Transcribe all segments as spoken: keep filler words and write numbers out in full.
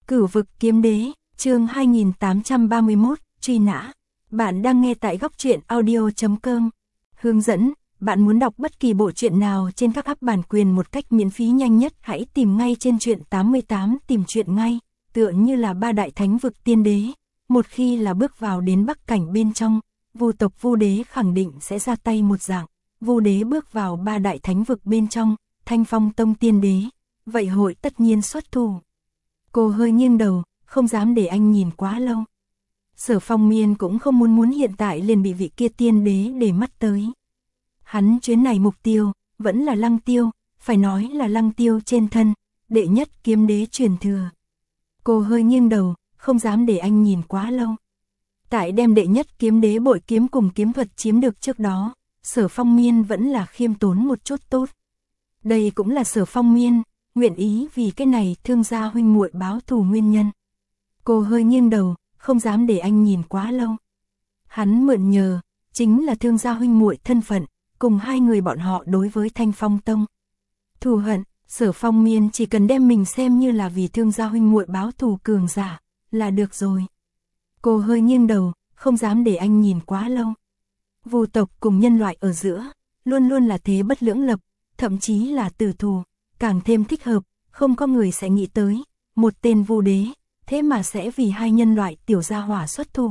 Cửu vực kiếm đế, chương hai nghìn tám trăm ba mươi mốt, truy nã. Bạn đang nghe tại góc truyện audio chấm com. Hướng dẫn, bạn muốn đọc bất kỳ bộ truyện nào trên các app bản quyền một cách miễn phí nhanh nhất, hãy tìm ngay trên truyện tám mươi tám, tìm truyện ngay, tựa như là ba đại thánh vực tiên đế. Một khi là bước vào đến bắc cảnh bên trong, Vu tộc Vu đế khẳng định sẽ ra tay một dạng. Vu đế bước vào ba đại thánh vực bên trong, Thanh Phong tông tiên đế, vậy hội tất nhiên xuất thủ. Cô hơi nghiêng đầu, không dám để anh nhìn quá lâu. Sở Phong Miên cũng không muốn muốn hiện tại liền bị vị kia tiên đế để mắt tới. Hắn chuyến này mục tiêu, vẫn là Lăng Tiêu, phải nói là Lăng Tiêu trên thân, đệ nhất kiếm đế truyền thừa. Cô hơi nghiêng đầu, không dám để anh nhìn quá lâu. Tại đem đệ nhất kiếm đế bội kiếm cùng kiếm thuật chiếm được trước đó, Sở Phong Miên vẫn là khiêm tốn một chút tốt. Đây cũng là Sở Phong Miên nguyện ý vì cái này thương gia huynh muội báo thù nguyên nhân. Cô hơi nghiêng đầu, không dám để anh nhìn quá lâu. Hắn mượn nhờ, chính là thương gia huynh muội thân phận, cùng hai người bọn họ đối với Thanh Phong tông. Thù hận, Sở Phong Miên chỉ cần đem mình xem như là vì thương gia huynh muội báo thù cường giả, là được rồi. Cô hơi nghiêng đầu, không dám để anh nhìn quá lâu. Vu tộc cùng nhân loại ở giữa, luôn luôn là thế bất lưỡng lập, thậm chí là tử thù, càng thêm thích hợp, không có người sẽ nghĩ tới, một tên Vu đế, thế mà sẽ vì hai nhân loại tiểu gia hỏa xuất thủ.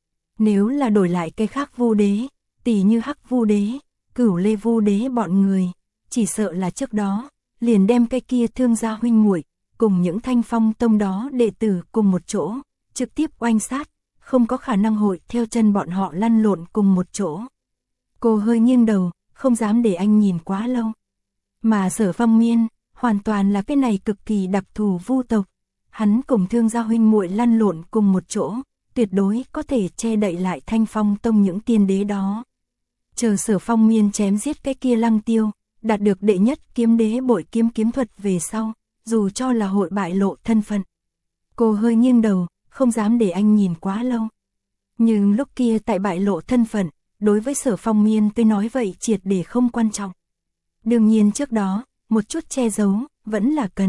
Nếu là đổi lại cái khác Vu đế, tỷ như Hắc Vu đế, Cửu Lê Vu đế bọn người, chỉ sợ là trước đó, liền đem cái kia thương gia huynh muội cùng những Thanh Phong tông đó đệ tử cùng một chỗ, trực tiếp oanh sát, không có khả năng hội theo chân bọn họ lăn lộn cùng một chỗ. Cô hơi nghiêng đầu, không dám để anh nhìn quá lâu. Mà Sở Phong Miên, hoàn toàn là cái này cực kỳ đặc thù Vu tộc. Hắn cùng thương gia huynh muội lăn lộn cùng một chỗ, tuyệt đối có thể che đậy lại Thanh Phong tông những tiên đế đó. Chờ Sở Phong Miên chém giết cái kia Lăng Tiêu, đạt được đệ nhất kiếm đế bội kiếm kiếm thuật về sau, dù cho là hội bại lộ thân phận. Cô hơi nghiêng đầu, không dám để anh nhìn quá lâu. Nhưng lúc kia tại bại lộ thân phận, đối với Sở Phong Miên tôi nói vậy triệt để không quan trọng. Đương nhiên trước đó, một chút che giấu, vẫn là cần.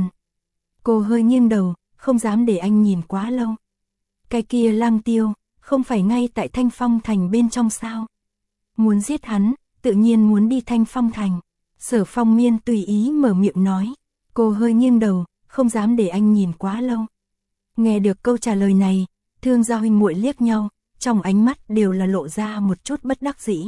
Cô hơi nghiêng đầu, không dám để anh nhìn quá lâu. Cái kia Lăng Tiêu, không phải ngay tại Thanh Phong thành bên trong sao? Muốn giết hắn, tự nhiên muốn đi Thanh Phong thành. Sở Phong Miên tùy ý mở miệng nói. Cô hơi nghiêng đầu, không dám để anh nhìn quá lâu. Nghe được câu trả lời này, thương gia huynh muội liếc nhau, trong ánh mắt đều là lộ ra một chút bất đắc dĩ.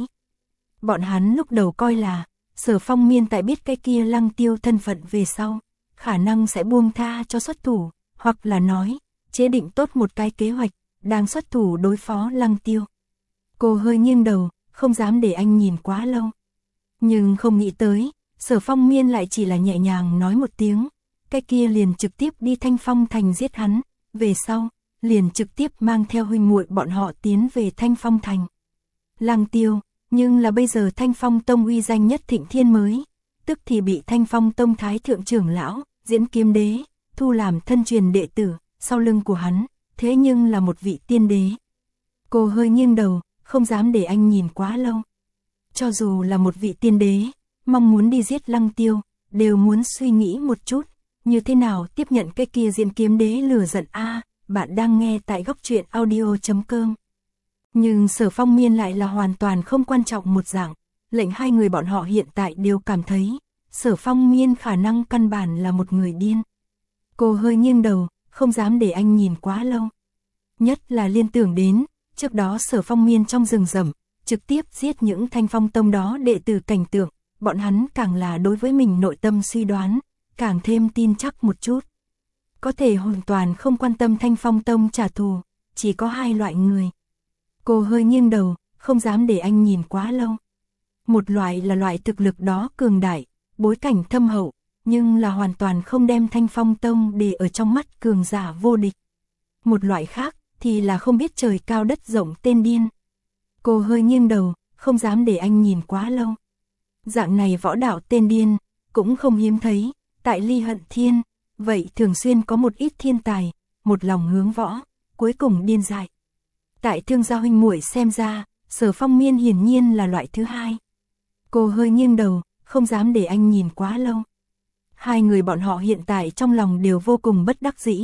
Bọn hắn lúc đầu coi là, Sở Phong Miên tại biết cái kia Lăng Tiêu thân phận về sau, khả năng sẽ buông tha cho xuất thủ, hoặc là nói, chế định tốt một cái kế hoạch, đang xuất thủ đối phó Lăng Tiêu. Cô hơi nghiêng đầu, không dám để anh nhìn quá lâu. Nhưng không nghĩ tới, Sở Phong Miên lại chỉ là nhẹ nhàng nói một tiếng, cái kia liền trực tiếp đi Thanh Phong thành giết hắn, về sau, liền trực tiếp mang theo huynh muội bọn họ tiến về Thanh Phong thành. Lăng Tiêu, nhưng là bây giờ Thanh Phong tông uy danh nhất thịnh thiên mới, tức thì bị Thanh Phong tông thái thượng trưởng lão, Diễn Kiếm đế, thu làm thân truyền đệ tử, sau lưng của hắn, thế nhưng là một vị tiên đế. Cô hơi nghiêng đầu, không dám để anh nhìn quá lâu. Cho dù là một vị tiên đế, mong muốn đi giết Lăng Tiêu, đều muốn suy nghĩ một chút, như thế nào tiếp nhận cái kia Diễn Kiếm đế lừa giận a. À, bạn đang nghe tại góc truyện audio chấm com. Nhưng Sở Phong Miên lại là hoàn toàn không quan trọng một dạng, lệnh hai người bọn họ hiện tại đều cảm thấy, Sở Phong Miên khả năng căn bản là một người điên. Cô hơi nghiêng đầu, không dám để anh nhìn quá lâu. Nhất là liên tưởng đến, trước đó Sở Phong Miên trong rừng rậm, trực tiếp giết những Thanh Phong tông đó đệ tử cảnh tượng, bọn hắn càng là đối với mình nội tâm suy đoán, càng thêm tin chắc một chút. Có thể hoàn toàn không quan tâm Thanh Phong tông trả thù, chỉ có hai loại người. Cô hơi nghiêng đầu, không dám để anh nhìn quá lâu. Một loại là loại thực lực đó cường đại, bối cảnh thâm hậu, nhưng là hoàn toàn không đem Thanh Phong tông để ở trong mắt cường giả vô địch. Một loại khác thì là không biết trời cao đất rộng tên điên. Cô hơi nghiêng đầu, không dám để anh nhìn quá lâu. Dạng này võ đạo tên điên, cũng không hiếm thấy, tại Ly Hận Thiên, vậy thường xuyên có một ít thiên tài, một lòng hướng võ, cuối cùng điên dại. Tại thương gia huynh muội xem ra, Sở Phong Miên hiển nhiên là loại thứ hai. Cô hơi nghiêng đầu, không dám để anh nhìn quá lâu. Hai người bọn họ hiện tại trong lòng đều vô cùng bất đắc dĩ,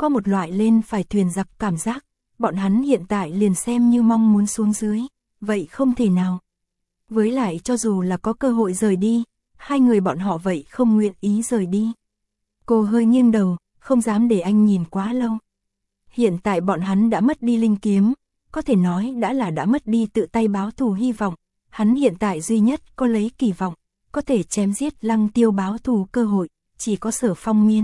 có một loại lên phải thuyền giặc cảm giác, bọn hắn hiện tại liền xem như mong muốn xuống dưới, vậy không thể nào. Với lại cho dù là có cơ hội rời đi, hai người bọn họ vậy không nguyện ý rời đi. Cô hơi nghiêng đầu, không dám để anh nhìn quá lâu. Hiện tại bọn hắn đã mất đi linh kiếm, có thể nói đã là đã mất đi tự tay báo thù hy vọng, hắn hiện tại duy nhất có lấy kỳ vọng, có thể chém giết Lăng Tiêu báo thù cơ hội, chỉ có Sở Phong Miên.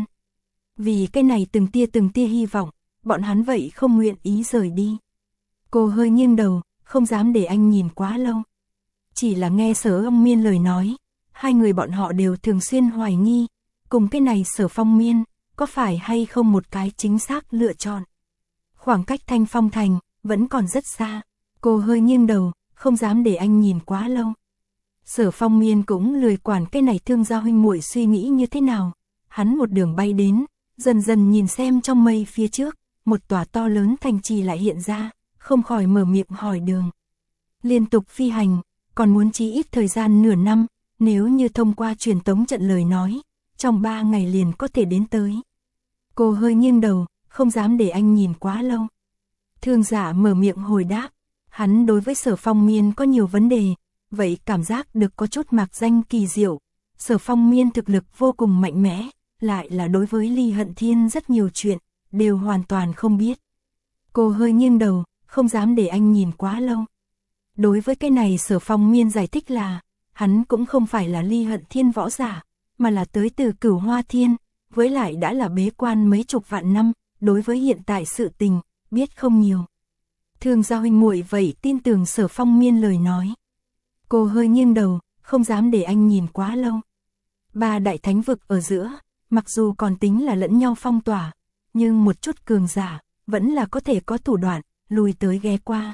Vì cái này từng tia từng tia hy vọng, bọn hắn vậy không nguyện ý rời đi. Cô hơi nghiêng đầu, không dám để anh nhìn quá lâu. Chỉ là nghe Sở Phong Miên lời nói, hai người bọn họ đều thường xuyên hoài nghi, cùng cái này Sở Phong Miên, có phải hay không một cái chính xác lựa chọn. Khoảng cách Thanh Phong Thành, vẫn còn rất xa. Cô hơi nghiêng đầu, không dám để anh nhìn quá lâu. Sở Phong Miên cũng lười quản cái này Thương gia huynh muội suy nghĩ như thế nào. Hắn một đường bay đến, dần dần nhìn xem trong mây phía trước, một tòa to lớn thành trì lại hiện ra, không khỏi mở miệng hỏi đường. Liên tục phi hành, còn muốn chí ít thời gian nửa năm, nếu như thông qua truyền tống trận lời nói, trong ba ngày liền có thể đến tới. Cô hơi nghiêng đầu, không dám để anh nhìn quá lâu. Thương giả mở miệng hồi đáp, hắn đối với Sở Phong Miên có nhiều vấn đề, vậy cảm giác được có chút mạc danh kỳ diệu. Sở Phong Miên thực lực vô cùng mạnh mẽ, lại là đối với Ly Hận Thiên rất nhiều chuyện, đều hoàn toàn không biết. Cô hơi nghiêng đầu, không dám để anh nhìn quá lâu. Đối với cái này Sở Phong Miên giải thích là, hắn cũng không phải là Ly Hận Thiên võ giả, mà là tới từ Cửu Hoa Thiên, với lại đã là bế quan mấy chục vạn năm, đối với hiện tại sự tình, biết không nhiều. Thương gia huynh muội vậy tin tưởng Sở Phong Miên lời nói. Cô hơi nghiêng đầu, không dám để anh nhìn quá lâu. Ba đại thánh vực ở giữa, mặc dù còn tính là lẫn nhau phong tỏa, nhưng một chút cường giả, vẫn là có thể có thủ đoạn, lùi tới ghé qua.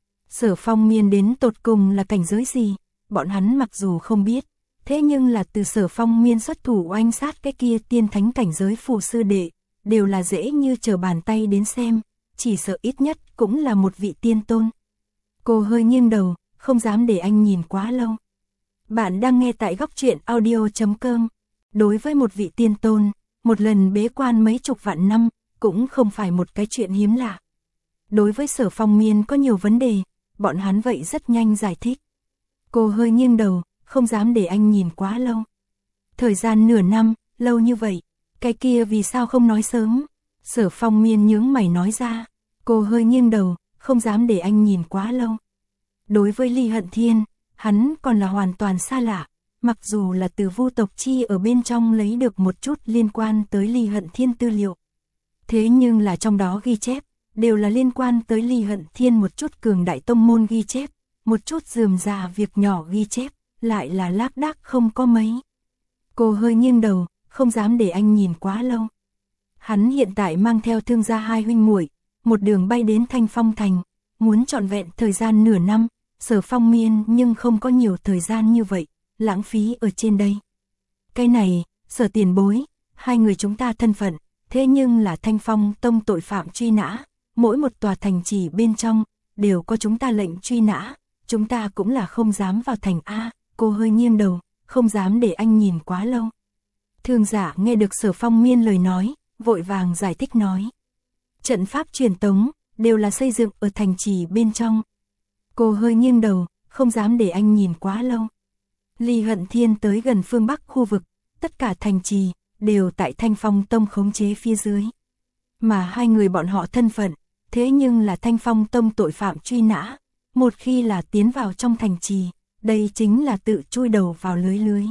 Sở Phong Miên đến tột cùng là cảnh giới gì, bọn hắn mặc dù không biết, thế nhưng là từ Sở Phong Miên xuất thủ oanh sát cái kia tiên thánh cảnh giới phù sư đệ, đều là dễ như trở bàn tay đến xem, chỉ sợ ít nhất cũng là một vị tiên tôn. Cô hơi nghiêng đầu, không dám để anh nhìn quá lâu. Bạn đang nghe tại góc truyện audio chấm com. Đối với một vị tiên tôn, một lần bế quan mấy chục vạn năm, cũng không phải một cái chuyện hiếm lạ. Đối với Sở Phong Miên có nhiều vấn đề, bọn hắn vậy rất nhanh giải thích. Cô hơi nghiêng đầu, không dám để anh nhìn quá lâu. Thời gian nửa năm, lâu như vậy, cái kia vì sao không nói sớm? Sở Phong Miên nhướng mày nói ra. Cô hơi nghiêng đầu, không dám để anh nhìn quá lâu. Đối với Ly Hận Thiên, hắn còn là hoàn toàn xa lạ, mặc dù là từ Vu tộc chi ở bên trong lấy được một chút liên quan tới Ly Hận Thiên tư liệu. Thế nhưng là trong đó ghi chép, đều là liên quan tới Ly Hận Thiên một chút cường đại tông môn ghi chép, một chút rườm rà việc nhỏ ghi chép, lại là lác đác không có mấy. Cô hơi nghiêng đầu, không dám để anh nhìn quá lâu. Hắn hiện tại mang theo Thương gia hai huynh muội, một đường bay đến Thanh Phong Thành, muốn trọn vẹn thời gian nửa năm, Sở Phong Miên nhưng không có nhiều thời gian như vậy, lãng phí ở trên đây. Cái này, Sở tiền bối, hai người chúng ta thân phận, thế nhưng là Thanh Phong Tông tội phạm truy nã, mỗi một tòa thành trì bên trong, đều có chúng ta lệnh truy nã, chúng ta cũng là không dám vào thành A. Cô hơi nghiêng đầu, không dám để anh nhìn quá lâu. Thương giả nghe được Sở Phong Miên lời nói, vội vàng giải thích nói. Trận pháp truyền tống, đều là xây dựng ở thành trì bên trong. Cô hơi nghiêng đầu, không dám để anh nhìn quá lâu. Ly Hận Thiên tới gần phương Bắc khu vực, tất cả thành trì, đều tại Thanh Phong Tông khống chế phía dưới. Mà hai người bọn họ thân phận, thế nhưng là Thanh Phong Tông tội phạm truy nã, một khi là tiến vào trong thành trì, đây chính là tự chui đầu vào lưới lưới.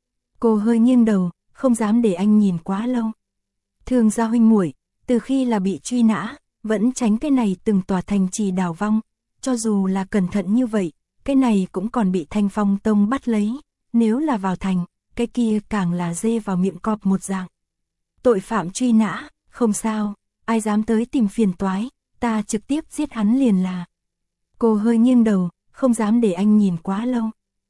Cô hơi nghiêng đầu, không dám để anh nhìn quá lâu. Thương gia huynh muội, từ khi là bị truy nã, vẫn tránh cái này từng tòa thành trì đào vong, cho dù là cẩn thận như vậy, cái này cũng còn bị Thanh Phong Tông bắt lấy, nếu là vào thành, cái kia càng là dê vào miệng cọp một dạng. Tội phạm truy nã, không sao, ai dám tới tìm phiền toái, ta trực tiếp giết hắn liền là. Cô hơi nghiêng đầu, không dám để anh nhìn quá lâu.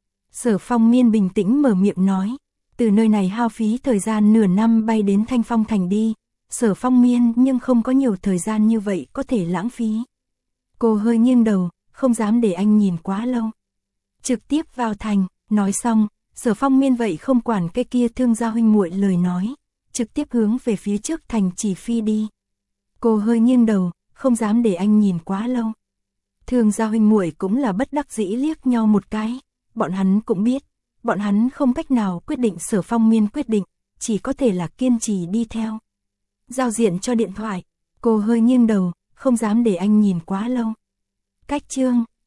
Sở Phong Miên bình tĩnh mở miệng nói, từ nơi này hao phí thời gian nửa năm bay đến Thanh Phong Thành đi, Sở Phong Miên nhưng không có nhiều thời gian như vậy có thể lãng phí. Cô hơi nghiêng đầu, không dám để anh nhìn quá lâu. Trực tiếp vào thành, nói xong, Sở Phong Miên vậy không quản cái kia Thương gia huynh muội lời nói, trực tiếp hướng về phía trước thành chỉ phi đi. Cô hơi nghiêng đầu, không dám để anh nhìn quá lâu. Thường Giao huynh muội cũng là bất đắc dĩ liếc nhau một cái, bọn hắn cũng biết, bọn hắn không cách nào quyết định Sở Phong Miên quyết định, chỉ có thể là kiên trì đi theo. Giao diện cho điện thoại, cô hơi nghiêng đầu, không dám để anh nhìn quá lâu. Cách chương